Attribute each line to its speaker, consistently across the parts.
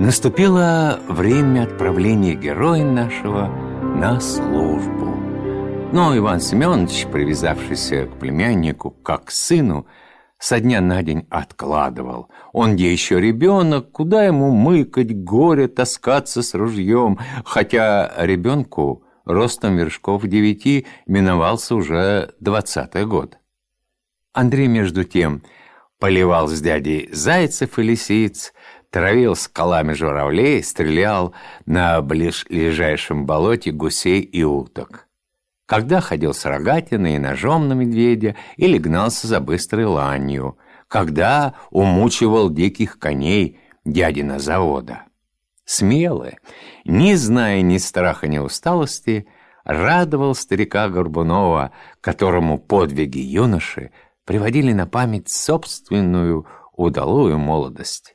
Speaker 1: Наступило время отправления героя нашего на службу. Но Иван Семенович, привязавшийся к племяннику как к сыну, со дня на день откладывал. Он где еще ребенок, куда ему мыкать, горе, таскаться с ружьем, хотя ребенку ростом вершков 9 миновался уже 20-й год. Андрей, между тем, поливал с дядей зайцев и лисиц, травил скалами журавлей, стрелял на ближайшем болоте гусей и уток. Когда ходил с рогатиной и ножом на медведя или гнался за быстрой ланью, когда умучивал диких коней дядина завода. Смелый, не зная ни страха, ни усталости, радовал старика Горбунова, которому подвиги юноши приводили на память собственную удалую молодость.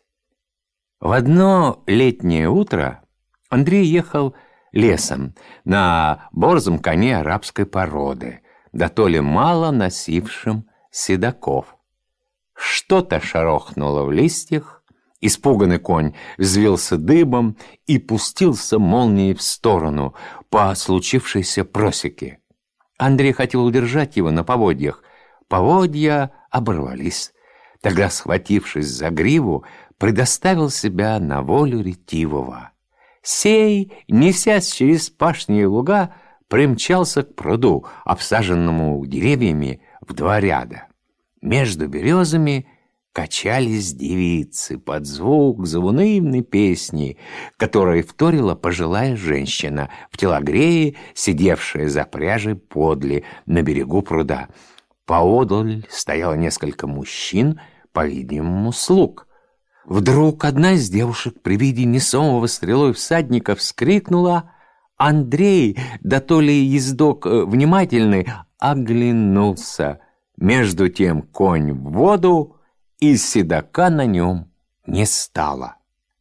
Speaker 1: В одно летнее утро Андрей ехал лесом на борзом коне арабской породы, да то ли мало носившим седаков. Что-то шарохнуло в листьях, испуганный конь взвился дыбом и пустился молнией в сторону по случившейся просеке. Андрей хотел удержать его на поводьях. Поводья оборвались. Тогда, схватившись за гриву, предоставил себя на волю ретивого. Сей, несясь через пашни и луга, примчался к пруду, обсаженному деревьями в 2 ряда. Между березами качались девицы под звук заунывной песни, которой вторила пожилая женщина в телогрее, сидевшая за пряжей подле на берегу пруда. Поодаль стояло несколько мужчин, по-видимому, слуг. Вдруг одна из девушек при виде несомого стрелой всадника вскрикнула. Андрей, да то ли ездок внимательный, оглянулся. Между тем конь в воду, и седока на нем не стало.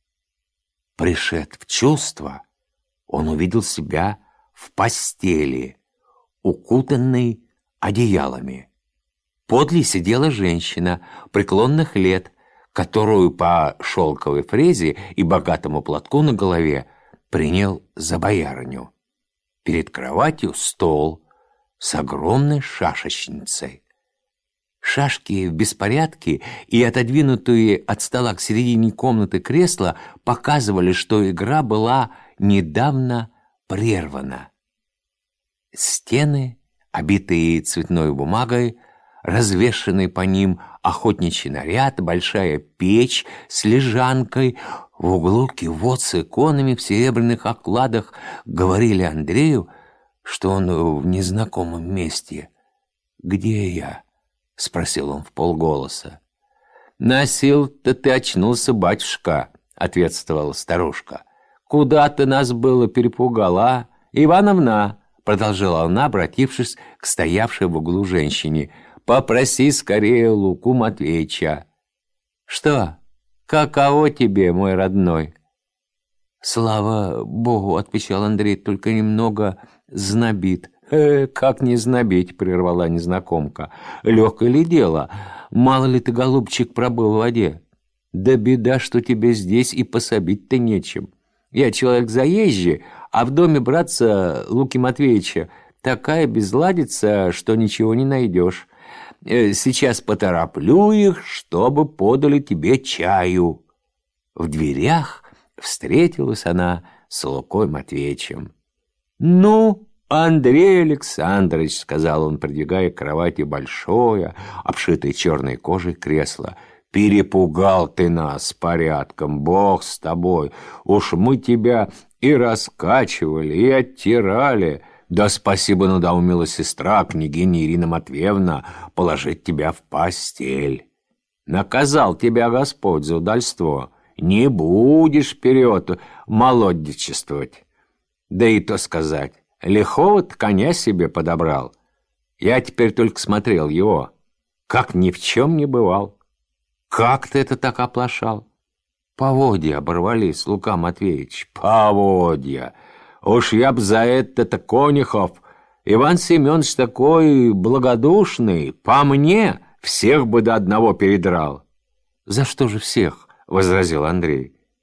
Speaker 1: Пришед в чувство, он увидел себя в постели, укутанной одеялами. Подле сидела женщина преклонных лет, которую по шелковой фрезе и богатому платку на голове принял за боярыню. Перед кроватью стол с огромной шашечницей. Шашки в беспорядке и отодвинутые от стола к середине комнаты кресла показывали, что игра была недавно прервана. Стены, обитые цветной бумагой, развешанный по ним охотничий наряд, большая печь с лежанкой, в углу кивот с иконами в серебряных окладах говорили Андрею, что он в незнакомом месте. «Где я?» — спросил он вполголоса. «Насил-то ты очнулся, батюшка», — ответствовала старушка. «Куда ты нас было перепугала, а? Ивановна?» — продолжала она, обратившись к стоявшей в углу женщине. «Попроси скорее Луку Матвеича». «Что? Каково тебе, мой родной?» «Слава Богу», — отвечал Андрей, — «только немного знобит». «Как не знобить?» — прервала незнакомка. «Легкое ли дело? Мало ли ты, голубчик, пробыл в воде? Да беда, что тебе здесь и пособить-то нечем. Я человек заезжий, а в доме братца Луки Матвеича такая безладица, что ничего не найдешь. Сейчас потороплю их, чтобы подали тебе чаю». В дверях встретилась она с Лукой Матвеичем. «Ну, Андрей Александрович», — сказал он, придвигая к кровати большое, обшитое черной кожей кресло, — «перепугал ты нас порядком, Бог с тобой. Уж мы тебя и раскачивали, и оттирали. Да спасибо надоумила сестра, княгиня Ирина Матвеевна, положить тебя в постель. Наказал тебя Господь за удальство. Не будешь вперед молодечествовать. Да и то сказать, лихого-то коня себе подобрал. Я теперь только смотрел его, как ни в чем не бывал. Как ты это так оплошал?» «Поводья оборвались, Лука Матвеевич, поводья. Уж я б за это-то, Конюхов, Иван Семенович такой благодушный, по мне всех бы до одного передрал». «За что же всех?» — возразил Андрей.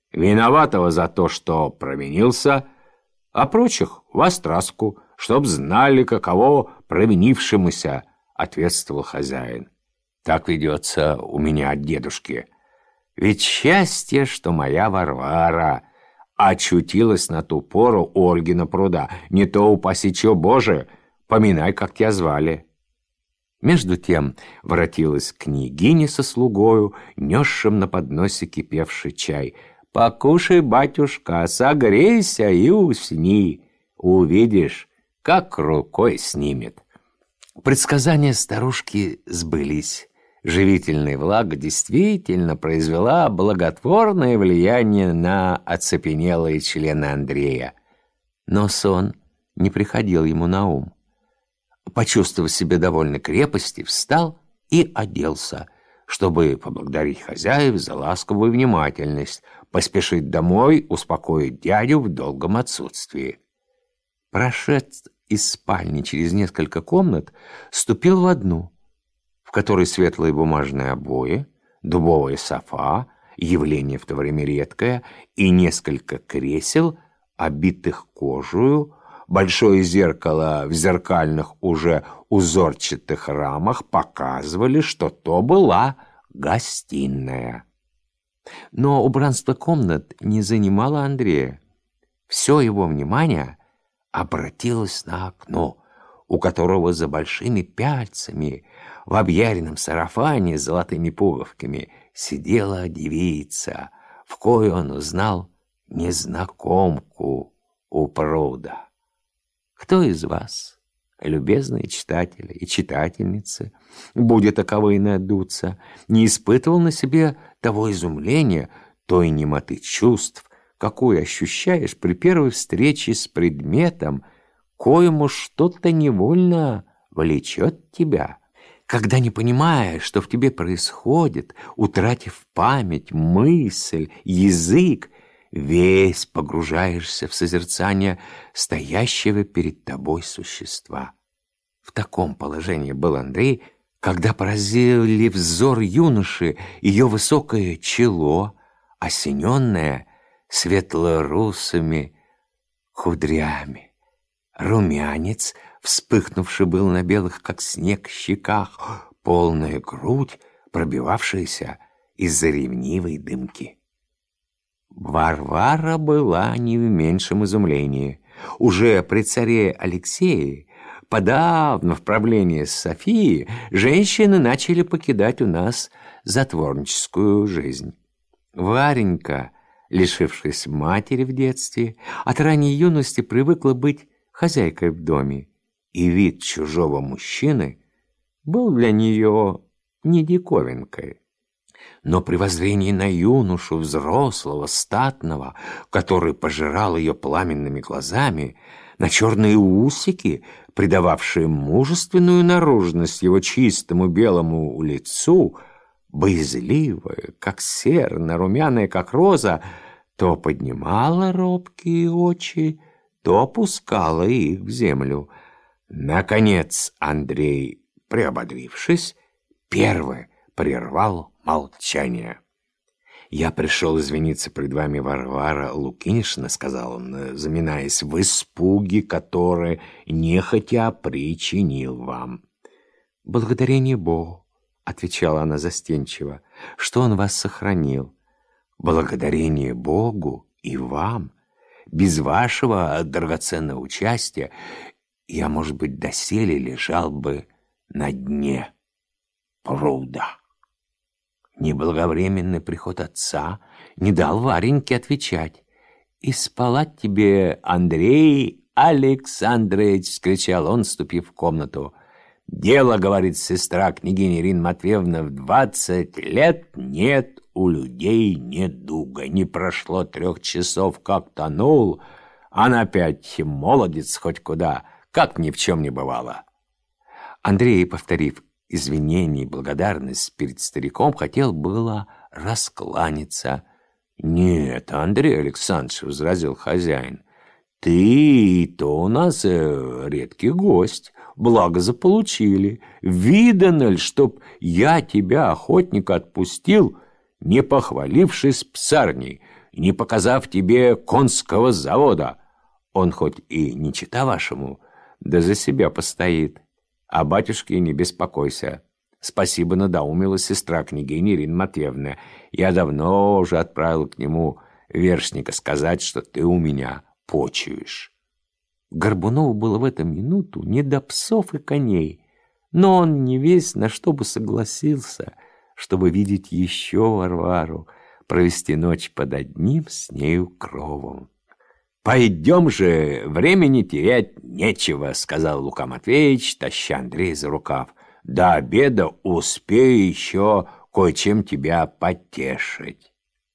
Speaker 1: Виноватого за то, что провинился, а прочих в остраску, чтоб знали, каково провинившемуся, ответствовал хозяин. Так ведется у меня от дедушки. Ведь счастье, что моя Варвара очутилась на ту пору у Ольгина пруда. Не то, упаси чё Боже, поминай, как тебя звали. Между тем воротилась княгиня со слугою, несшим на подносе кипевший чай. «Покушай, батюшка, согрейся и усни. Увидишь, как рукой снимет». Предсказания старушки сбылись. Живительная влага действительно произвела благотворное влияние на оцепенелые члены Андрея. Но сон не приходил ему на ум. Почувствовав себя довольно крепости, встал и оделся, чтобы поблагодарить хозяев за ласковую внимательность, поспешить домой, успокоить дядю в долгом отсутствии. Прошед из спальни через несколько комнат, ступил в одну, в которой светлые бумажные обои, дубовая софа, явление в то время редкое, и несколько кресел, обитых кожею, большое зеркало в зеркальных уже узорчатых рамах показывали, что то была гостиная. Но убранство комнат не занимало Андрея. Все его внимание обратилось на окно, у которого за большими пяльцами в объяренном сарафане с золотыми пуговками сидела девица, в кою он узнал незнакомку у пруда. Кто из вас, любезные читатели и читательницы, будет таковые надуться, не испытывал на себе того изумления, той немоты чувств, какую ощущаешь при первой встрече с предметом, коему что-то невольно влечет тебя, когда, не понимая, что в тебе происходит, утратив память, мысль, язык, весь погружаешься в созерцание стоящего перед тобой существа. В таком положении был Андрей, когда поразили взор юноши ее высокое чело, осененное светло-русыми кудрями. Румянец, вспыхнувший был на белых, как снег, щеках, полная грудь, пробивавшаяся из-за ревнивой дымки. Варвара была не в меньшем изумлении. Уже при царе Алексее, подавно в правлении Софии, женщины начали покидать у нас затворническую жизнь. Варенька, лишившись матери в детстве, от ранней юности привыкла быть хозяйкой в доме, и вид чужого мужчины был для нее не диковинкой. Но при воззрении на юношу, взрослого, статного, который пожирал ее пламенными глазами, на черные усики, придававшие мужественную наружность его чистому белому лицу, боязливая, как серна, румяная, как роза, то поднимала робкие очи, то опускала их в землю. Наконец Андрей, приободрившись, первый прервал молчание. «Я пришел извиниться пред вами, Варвара Лукинишна», — сказал он, заминаясь, в испуге, который нехотя причинил вам. «Благодарение Богу», — отвечала она застенчиво, — «что Он вас сохранил». «Благодарение Богу и вам. Без вашего драгоценного участия я, может быть, доселе лежал бы на дне пруда». Неблаговременный приход отца не дал Вареньке отвечать. «И спала тебе, Андрей Александрович!» — вскричал он, вступив в комнату. «Дело, — говорит сестра княгиня Ирина Матвеевна, — в 20 лет нет у людей недуга. Не прошло 3 часов, как тонул, а на 5 молодец хоть куда, как ни в чем не бывало». Андрей, повторив извинений и благодарность перед стариком, хотел было раскланяться. «Нет, Андрей Александрович, — возразил хозяин, — ты-то у нас редкий гость, благо заполучили. Видано ли, чтоб я тебя, охотника, отпустил, не похвалившись псарней? не показав тебе конского завода. Он хоть и не чета вашему, да за себя постоит. А батюшке не беспокойся. Спасибо, надоумила сестра княгини Ирина Матвеевна. Я давно уже отправил к нему вершника сказать, что ты у меня почуешь». Горбунову было в эту минуту не до псов и коней, но он не весь на что бы согласился, чтобы видеть еще Варвару, провести ночь под одним с нею кровом. «Пойдем же, времени терять нечего», — сказал Лука Матвеевич, таща Андрея за рукав. «До обеда успею еще кое-чем тебя потешить».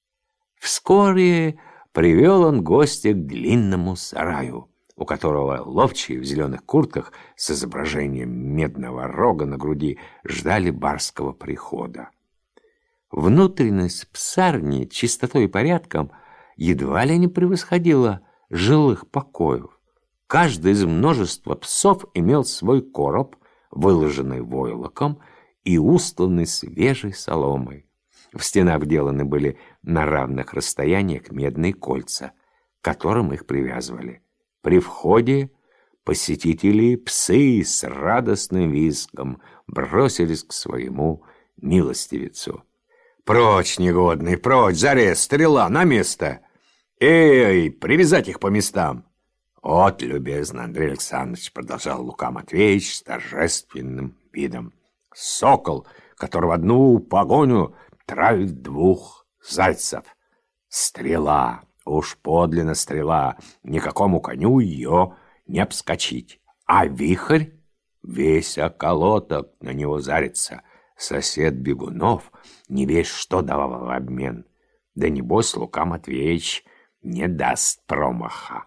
Speaker 1: Вскоре привел он гостя к длинному сараю, у которого ловчие в зеленых куртках с изображением медного рога на груди ждали барского прихода. Внутренность псарни чистотой и порядком едва ли не превосходила жилых покоев. Каждый из множества псов имел свой короб, выложенный войлоком и устланный свежей соломой. В стенах вделаны были на равных расстояниях медные кольца, к которым их привязывали. При входе посетители псы с радостным визгом бросились к своему милостивицу. «Прочь, негодный, прочь! Зарез, стрела, на место! Эй, привязать их по местам!» «Вот, любезный Андрей Александрович», — продолжал Лука Матвеевич с торжественным видом, «сокол, который в одну погоню травит двух зайцев. Стрела, уж подлинно стрела, никакому коню ее не обскочить. А вихрь, весь околоток на него зарится. Сосед Бегунов не весь что давал в обмен. Да небось Лука Матвеевич не даст промаха».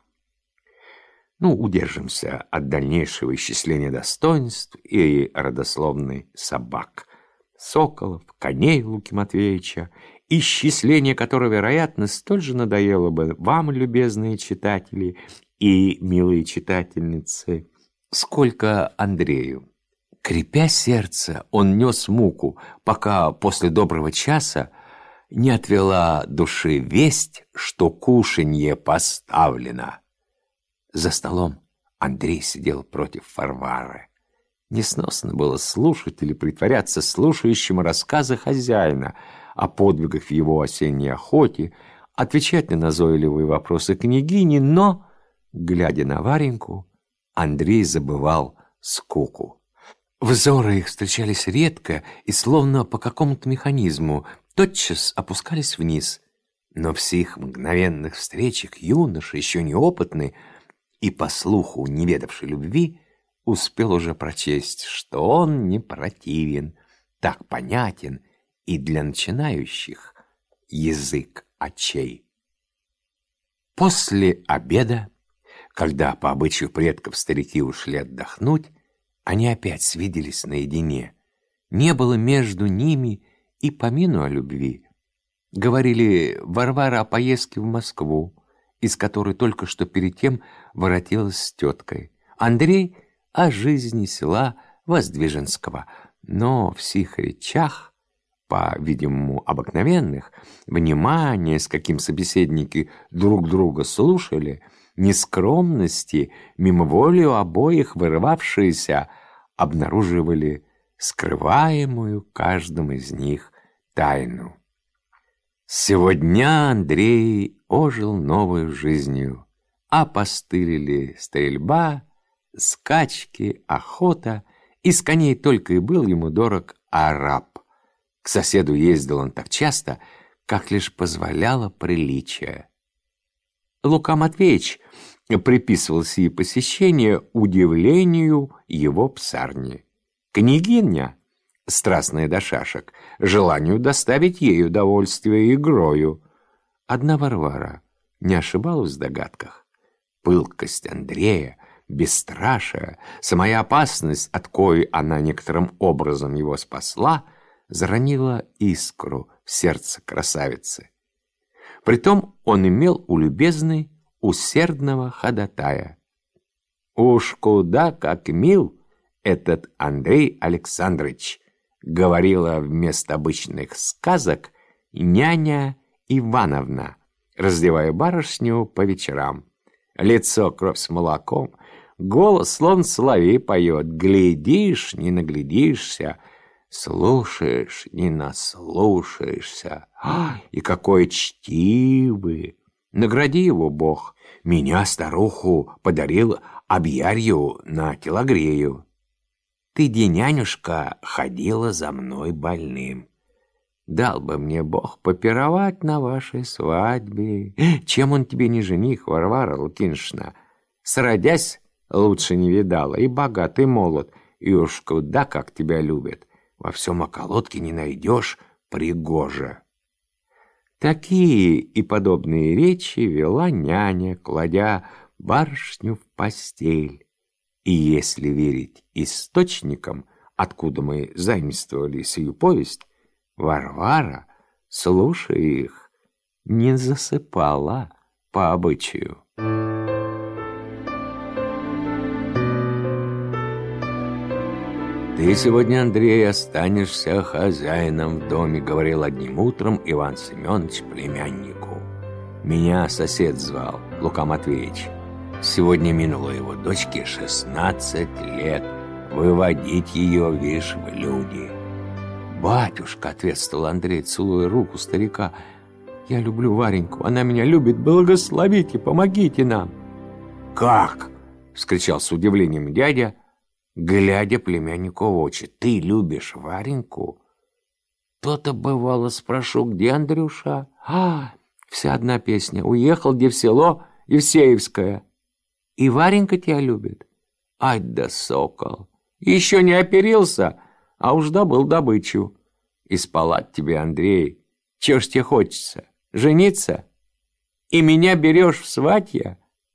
Speaker 1: Удержимся от дальнейшего исчисления достоинств и родословной собак, соколов, коней Луки Матвеевича, исчисление которого, вероятно, столь же надоело бы вам, любезные читатели и милые читательницы, сколько Андрею. Крепя сердце, он нес муку, пока после доброго часа не отвела души весть, что кушанье поставлено. За столом Андрей сидел против Варвары. Несносно было слушать или притворяться слушающим рассказы хозяина о подвигах в его осенней охоте, отвечать на назойливые вопросы княгини, но, глядя на Вареньку, Андрей забывал скуку. Взоры их встречались редко и, словно по какому-то механизму, тотчас опускались вниз. Но в сих мгновенных встречах юноша, еще неопытный и по слуху не ведавший любви, успел уже прочесть, что он не противен, так понятен и для начинающих язык очей. После обеда, когда по обычаю предков старики ушли отдохнуть, они опять свиделись наедине. Не было между ними и помину о любви. Говорили Варвара о поездке в Москву, из которой только что перед тем воротилась с теткой. Андрей о жизни села Воздвиженского. Но в сих речах, по-видимому, обыкновенных, внимание, с каким собеседники друг друга слушали, нескромности, мимоволию обоих вырывавшиеся, обнаруживали скрываемую каждым из них тайну. Сегодня Андрей ожил новой жизнью. Опостылили стрельба, скачки, охота. Из коней только и был ему дорог араб. К соседу ездил он так часто, как лишь позволяло приличие. Лука Матвеевич приписывал сие посещение удивлению его псарни. Княгиня, страстная до шашек, желанию доставить ей удовольствие игрою. Одна Варвара не ошибалась в догадках. Пылкость Андрея, бесстрашие, самая опасность, от коей она некоторым образом его спасла, заронила искру в сердце красавицы. Притом он имел у любезной усердного ходатая. «Уж куда как мил этот Андрей Александрович», говорила вместо обычных сказок няня Ивановна, раздевая барышню по вечерам. Лицо кровь с молоком, голос словно соловей поет. Глядишь, не наглядишься, слушаешь, не наслушаешься. И какой чтивый! Награди его Бог. Меня, старуху, подарил объярью на телогрею. Ты, нянюшка, ходила за мной больным. Дал бы мне Бог попировать на вашей свадьбе. Чем он тебе не жених, Варвара Лукиншна? Сродясь, лучше не видала, и богат, и молод, и уж куда как тебя любят. Во всем околотке не найдешь пригоже. Такие и подобные речи вела няня, кладя барышню в постель. И если верить источникам, откуда мы заимствовали сию повесть, Варвара, слушая их, не засыпала по обычаю. «Ты сегодня, Андрей, останешься хозяином в доме», — говорил одним утром Иван Семенович племяннику. «Меня сосед звал, Лука Матвеевич. Сегодня минуло его дочке 16 лет. Выводить ее, вишь, в люди». «Батюшка», — ответствовал Андрей, целуя руку старика, — «я люблю Вареньку, она меня любит, благословите, помогите нам». «Как?» — вскричал с удивлением дядя, глядя племяннику в очи. «Ты любишь Вареньку?» «То-то бывало, спрошу, где Андрюша?» Вся одна песня. Уехал где в село Евсеевское. И Варенька тебя любит? Ай да сокол! Еще не оперился, а уж добыл добычу. И спалать тебе, Андрей. Чего ж тебе хочется? Жениться? И меня берешь в сватья?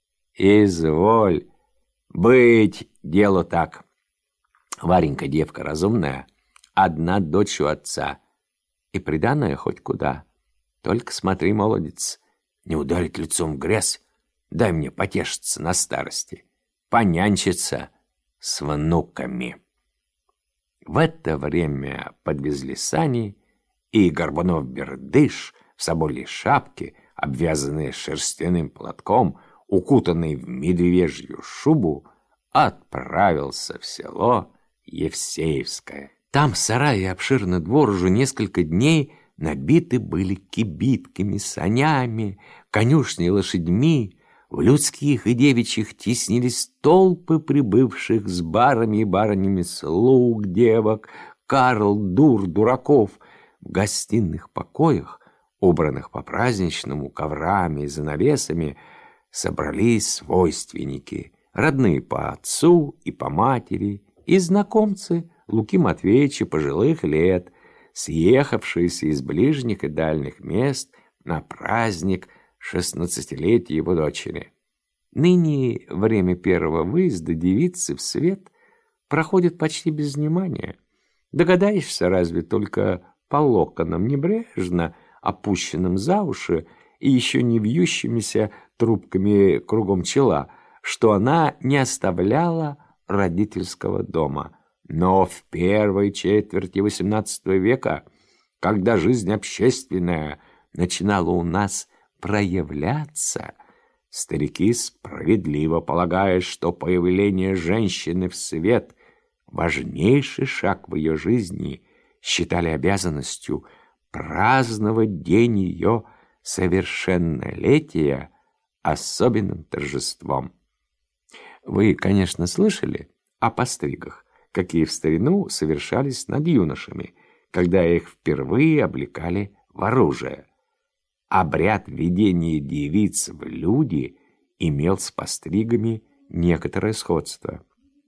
Speaker 1: Изволь. Быть, дело так. Варенька девка разумная, одна дочь у отца. И приданая хоть куда. Только смотри, молодец, не ударить лицом в грязь. Дай мне потешиться на старости, понянчиться с внуками. В это время подвезли сани, и Горбунов-Бердыш в соболей шапке, обвязанный шерстяным платком, укутанный в медвежью шубу, отправился в село Евсеевское. Там сарай и обширный двор уже несколько дней набиты были кибитками, санями, конюшней, лошадьми. В людских и девичьих теснились толпы прибывших с барами и барынями слуг, девок, карл, дур, дураков. В гостиных покоях, убранных по-праздничному коврами и занавесами, собрались свойственники, родные по отцу и по матери, и знакомцы Луки Матвеевича пожилых лет, съехавшиеся из ближних и дальних мест на праздник 16-летия его дочери. Ныне время первого выезда девицы в свет проходит почти без внимания. Догадаешься разве только по локонам, небрежно опущенным за уши и еще не вьющимися трубками кругом чела, что она не оставляла родительского дома. Но в первой четверти XVIII века, когда жизнь общественная начинала у нас проявляться, старики справедливо полагая, что появление женщины в свет – важнейший шаг в ее жизни, считали обязанностью праздновать день ее совершеннолетия особенным торжеством. Вы, конечно, слышали о постригах, какие в старину совершались над юношами, когда их впервые облекали в оружие. Обряд введения девиц в люди имел с постригами некоторое сходство.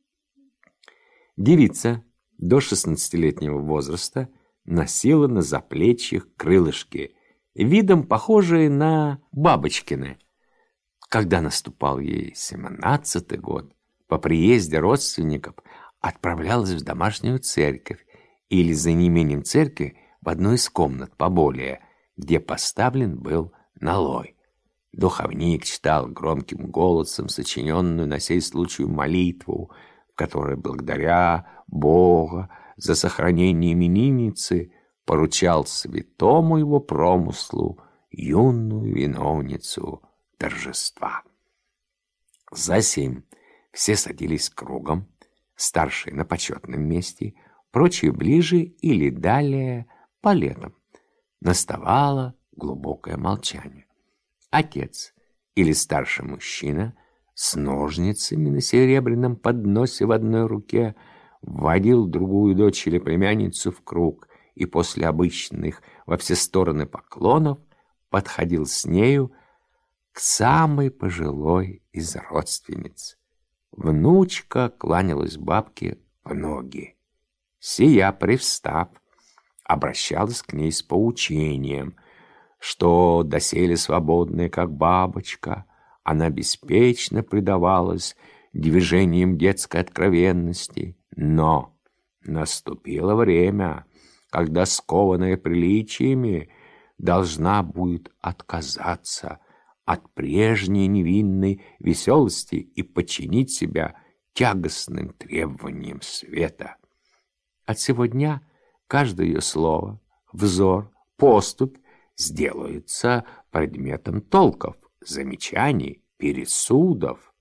Speaker 1: Девица до 16-летнего возраста носила на заплечьях крылышки, видом похожие на бабочкины. Когда наступал ей 17-й год, по приезде родственников отправлялась в домашнюю церковь или, за неимением церкви, в одну из комнат поболее, где поставлен был налой. Духовник читал громким голосом сочиненную на сей случай молитву, в которой, благодаря Бога за сохранение именинницы, поручал святому его промыслу юную виновницу торжества. Засим все садились кругом, старшие на почетном месте, прочие ближе или далее по летам. Наставало глубокое молчание. Отец или старший мужчина с ножницами на серебряном подносе в одной руке вводил другую дочь или племянницу в круг и после обычных во все стороны поклонов подходил с нею к самой пожилой из родственниц. Внучка кланялась бабке в ноги. Сия, привстав, обращалась к ней с поучением, что доселе свободная, как бабочка, она беспечно предавалась движениям детской откровенности. Но наступило время, когда, скованная приличиями, должна будет отказаться от прежней невинной веселости и подчинить себя тягостным требованиям света. От сего дня каждое ее слово, взор, поступь сделаются предметом толков, замечаний, пересудов.